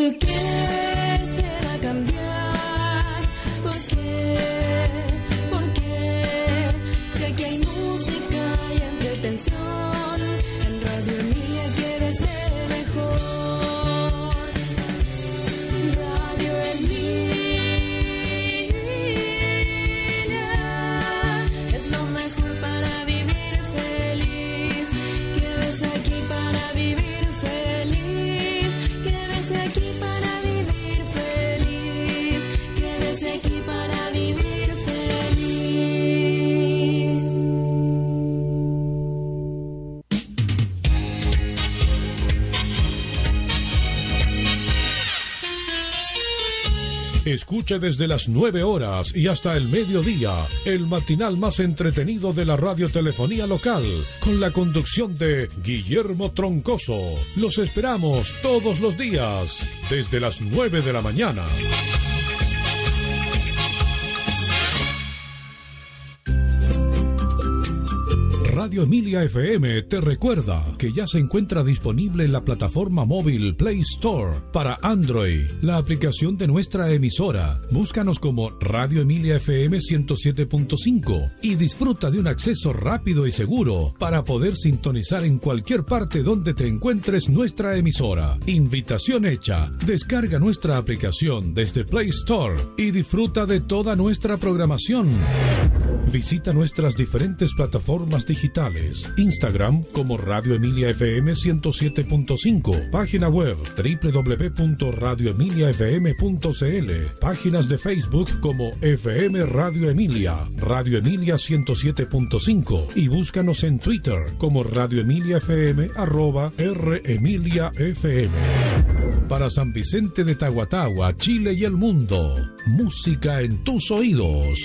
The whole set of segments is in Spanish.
qué será cambiar? ¿Por qué? ¿Por qué? Si aquí hay música y entretención, en Radio Emilia quiere ser mejor. Radio Emilia es lo mejor para vivir feliz. Quédese aquí para vivir feliz. Quédese aquí para vivir feliz. Quédese aquí para vivir feliz. Escuche desde las 9 horas y hasta el mediodía el matinal más entretenido de la radiotelefonía local, con la conducción de Guillermo Troncoso. Los esperamos todos los días desde las 9 de la mañana. Radio Emilia FM te recuerda que ya se encuentra disponible en la plataforma móvil Play Store para Android, la aplicación de nuestra emisora. Búscanos como Radio Emilia FM 107.5 y disfruta de un acceso rápido y seguro para poder sintonizar en cualquier parte donde te encuentres nuestra emisora. Invitación hecha. Descarga nuestra aplicación desde Play Store y disfruta de toda nuestra programación. Visita nuestras diferentes plataformas digitales. Instagram como Radio Emilia FM 107.5. Página web www.radioemiliafm.cl. Páginas de Facebook como FM Radio Emilia, Radio Emilia 107.5. Y búscanos en Twitter como Radio Emilia FM @REmiliaFM. Para San Vicente de Tahuatahua, Chile y el mundo, música en tus oídos.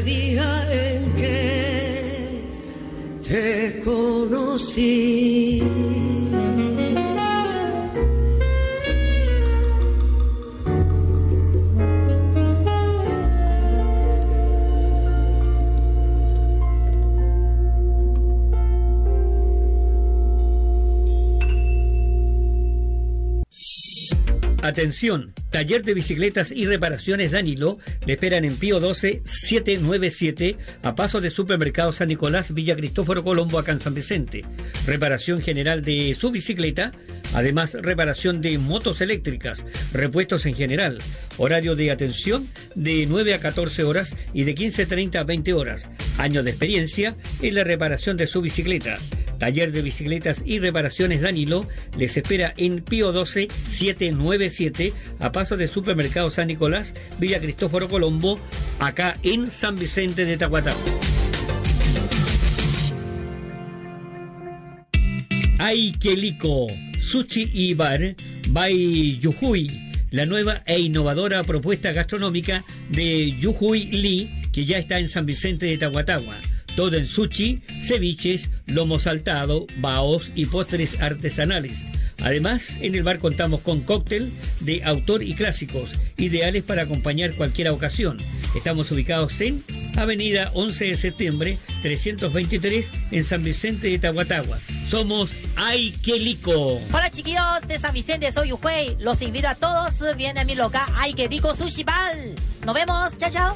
día en que te conocí. Atención, taller de bicicletas y reparaciones Danilo le esperan en Pío 12 797 a paso de Supermercado San Nicolás, Villa Cristóforo Colombo, acá en San Vicente. Reparación general de su bicicleta, además reparación de motos eléctricas, repuestos en general. Horario de atención de 9 a 14 horas y de 15:30 a 20 horas. Años de experiencia en la reparación de su bicicleta. Taller de bicicletas y reparaciones Danilo les espera en Pío 12 797 a paso de Supermercado San Nicolás, Villa Cristóforo Colombo, acá en San Vicente de Tahuatahua. Ay, qué lico, Sushi y Bar by Yujuy, la nueva e innovadora propuesta gastronómica de Yujuy Lee, que ya está en San Vicente de Tahuatahua. Todo en sushi, ceviches, lomo saltado, baos y postres artesanales. Además, en el bar contamos con cóctel de autor y clásicos, ideales para acompañar cualquier ocasión. Estamos ubicados en Avenida 11 de Septiembre, 323, en San Vicente de Tahuatahua. Somos Ay, qué lico. Hola chiquillos de San Vicente, soy Yujuy. Los invito a todos, vienen a mi local Ay, qué rico Sushi Bar. Nos vemos, chao, chao.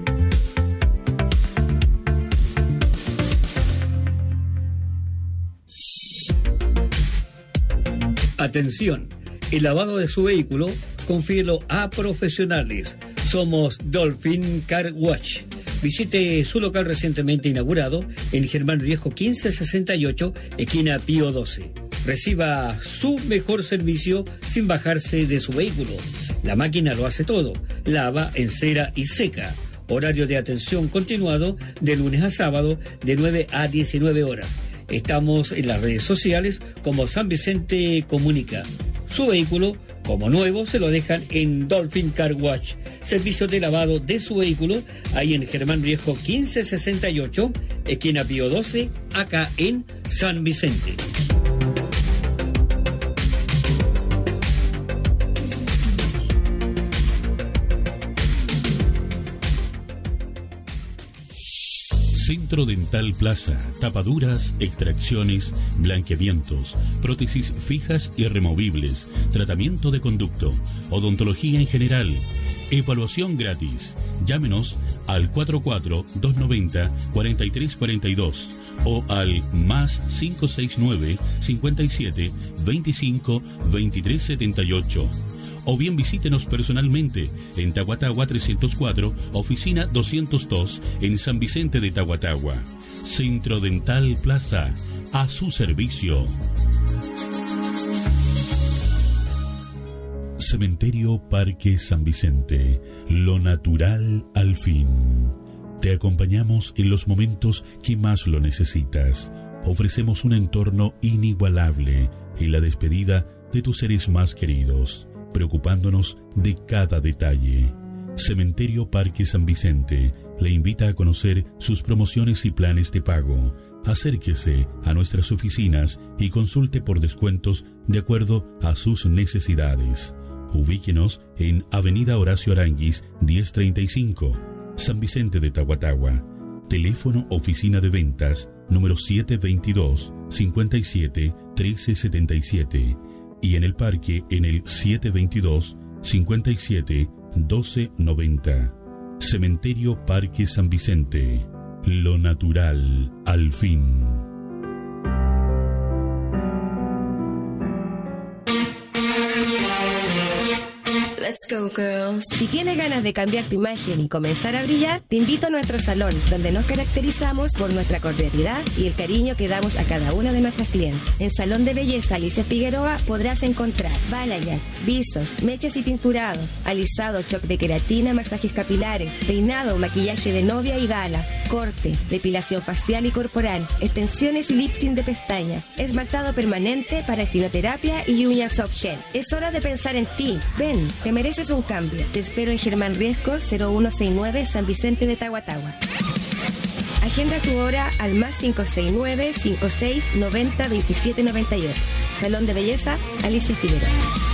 Atención, el lavado de su vehículo, confíelo a profesionales. Somos Dolphin Car Wash. Visite su local recientemente inaugurado en Germán Riejo 1568, esquina Pío 12. Reciba su mejor servicio sin bajarse de su vehículo. La máquina lo hace todo, lava, encera y seca. Horario de atención continuado de lunes a sábado de 9 a 19 horas. Estamos en las redes sociales como San Vicente Comunica. Su vehículo, como nuevo, se lo dejan en Dolphin Car Wash. Servicio de lavado de su vehículo, ahí en Germán Riejo 1568, esquina Pío 12, acá en San Vicente. Centro Dental Plaza, tapaduras, extracciones, blanqueamientos, prótesis fijas y removibles, tratamiento de conducto, odontología en general, evaluación gratis. Llámenos al 44-290-4342 o al más 569 57 25 23 78. O bien visítenos personalmente en Tahuatahua 304, oficina 202, en San Vicente de Tahuatahua. Centro Dental Plaza, a su servicio. Cementerio Parque San Vicente, lo natural al fin. Te acompañamos en los momentos que más lo necesitas. Ofrecemos un entorno inigualable en la despedida de tus seres más queridos, preocupándonos de cada detalle. Cementerio Parque San Vicente le invita a conocer sus promociones y planes de pago. Acérquese a nuestras oficinas y consulte por descuentos de acuerdo a sus necesidades. Ubíquenos en Avenida Horacio Aranguis 1035, San Vicente de Tahuatahua. Teléfono oficina de ventas número 722 57 1377. Y en el parque en el 722 57 1290. Cementerio Parque San Vicente, lo natural al fin. Let's go, girls. Si tienes ganas de cambiar tu imagen y comenzar a brillar, te invito a nuestro salón, donde nos caracterizamos por nuestra cordialidad y el cariño que damos a cada una de nuestras clientes. En Salón de Belleza Alicia Figueroa podrás encontrar balayage, visos, mechas y tinturado, alisado, shock de queratina, masajes capilares, peinado, maquillaje de novia y gala, corte, depilación facial y corporal, extensiones y lifting de pestaña, esmaltado permanente para espinoterapia y uñas soft gel. Es hora de pensar en ti. Ven, te mereces mereces un cambio. Te espero en Germán Riesco, 0169, San Vicente de Tahuatahua. Agenda tu hora al más 569-5690-2798. Salón de Belleza, Alicia Figueroa.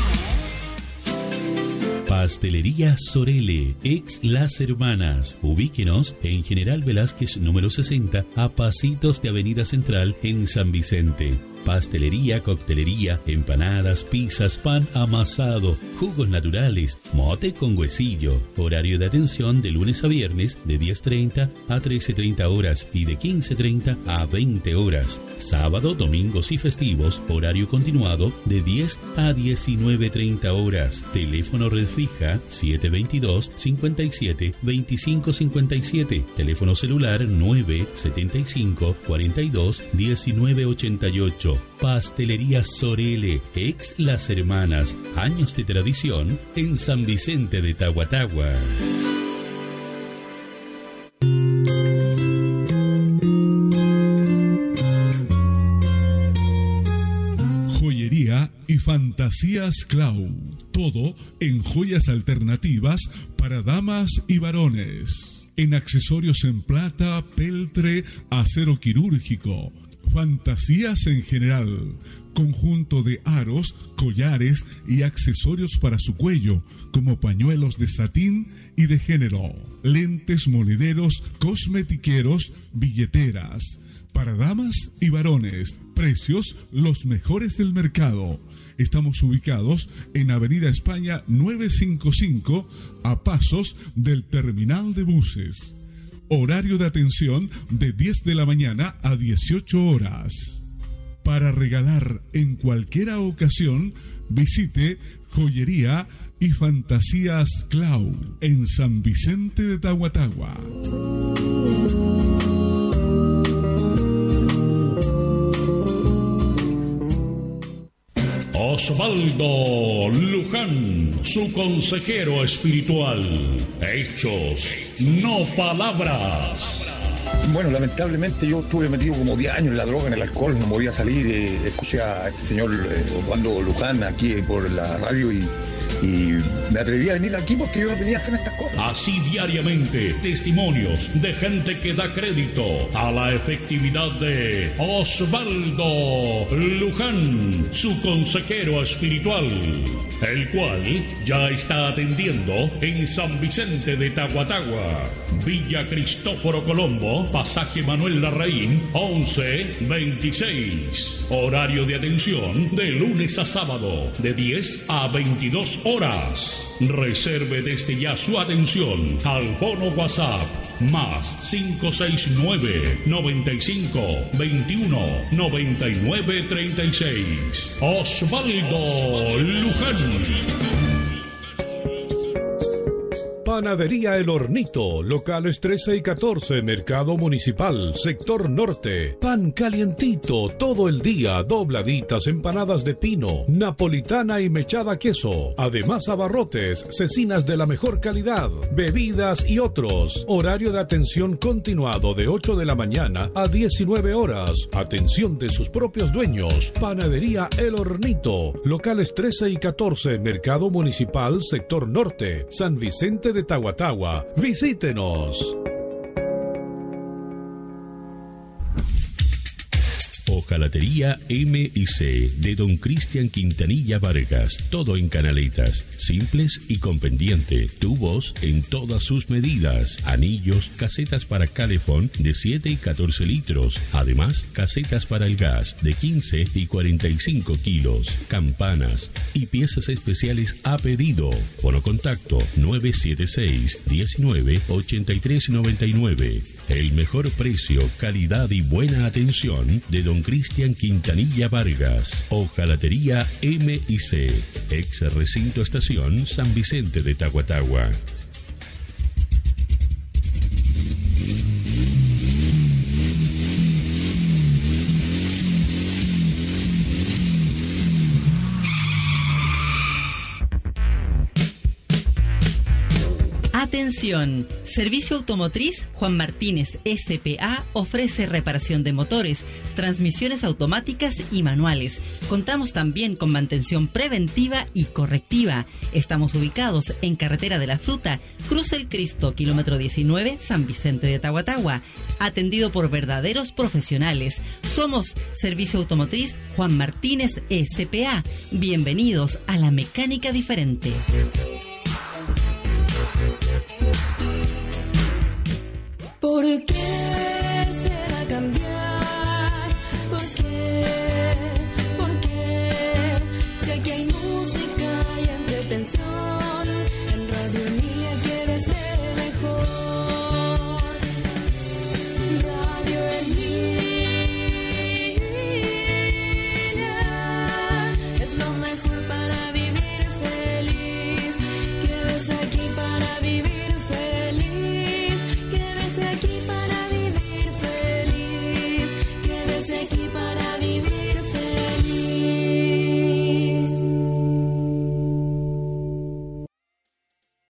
Pastelería Sorele, ex Las Hermanas. Ubíquenos en General Velázquez número 60, a pasitos de Avenida Central en San Vicente. Pastelería, coctelería, empanadas, pizzas, pan amasado, jugos naturales, mote con huesillo. Horario de atención de lunes a viernes de 10:30 a 13:30 horas y de 15:30 a 20 horas. Sábado, domingos y festivos, horario continuado de 10 a 19:30 horas. Teléfono red fija 722-57-2557. Teléfono celular 975-42-1988. Pastelería Sorele, ex Las Hermanas, años de tradición en San Vicente de Tahuatahua. Joyería y fantasías Clau, todo en joyas alternativas para damas y varones, en accesorios en plata, peltre, acero quirúrgico, fantasías en general, conjunto de aros, collares y accesorios para su cuello, como pañuelos de satín y de género, lentes, monederos, cosmetiqueros, billeteras, para damas y varones, precios los mejores del mercado. Estamos ubicados en Avenida España 955, a pasos del terminal de buses. Horario de atención de 10 de la mañana a 18 horas. Para regalar en cualquier ocasión, visite Joyería y Fantasías Clau en San Vicente de Tahuatahua. Osvaldo Luján, su consejero espiritual. Hechos, no palabras. Bueno, lamentablemente yo estuve metido como 10 años en la droga, en el alcohol, no podía salir. Escuché a este señor Osvaldo Luján aquí por la radio y me atreví a venir aquí porque yo no tenía fe en estas cosas. Así diariamente, testimonios de gente que da crédito a la efectividad de Osvaldo Luján, su consejero espiritual, el cual ya está atendiendo en San Vicente de Tahuatahua, Villa Cristóforo Colombo, pasaje Manuel Larraín, 1126. Horario de atención de lunes a sábado, de 10 a 22 horas. Reserve desde ya su atención al fono WhatsApp más 569-95-21-9936. Osvaldo Luján. Panadería El Hornito, locales 13 y 14, Mercado Municipal, Sector Norte. Pan calientito todo el día, dobladitas, empanadas de pino, napolitana y mechada queso. Además abarrotes, cecinas de la mejor calidad, bebidas y otros. Horario de atención continuado de 8 de la mañana a 19 horas. Atención de sus propios dueños. Panadería El Hornito, locales 13 y 14, Mercado Municipal, Sector Norte, San Vicente de Tahuatahua. Visítenos. Hojalatería M&C de Don Cristian Quintanilla Vargas. Todo en canaletas, simples y con pendiente. Tubos en todas sus medidas. Anillos, casetas para calefón de 7 y 14 litros. Además, casetas para el gas de 15 y 45 kilos. Campanas y piezas especiales a pedido. Fono contacto 976-19-8399. El mejor precio, calidad y buena atención de Don Cristian Quintanilla Vargas. Hojalatería M&C, ex recinto estación San Vicente de Tahuatahua. Atención, Servicio Automotriz Juan Martínez S.p.A. ofrece reparación de motores, transmisiones automáticas y manuales. Contamos también con mantención preventiva y correctiva. Estamos ubicados en Carretera de la Fruta, Cruz el Cristo, kilómetro 19, San Vicente de Tahuatahua. Atendido por verdaderos profesionales. Somos Servicio Automotriz Juan Martínez S.p.A. Bienvenidos a la mecánica diferente.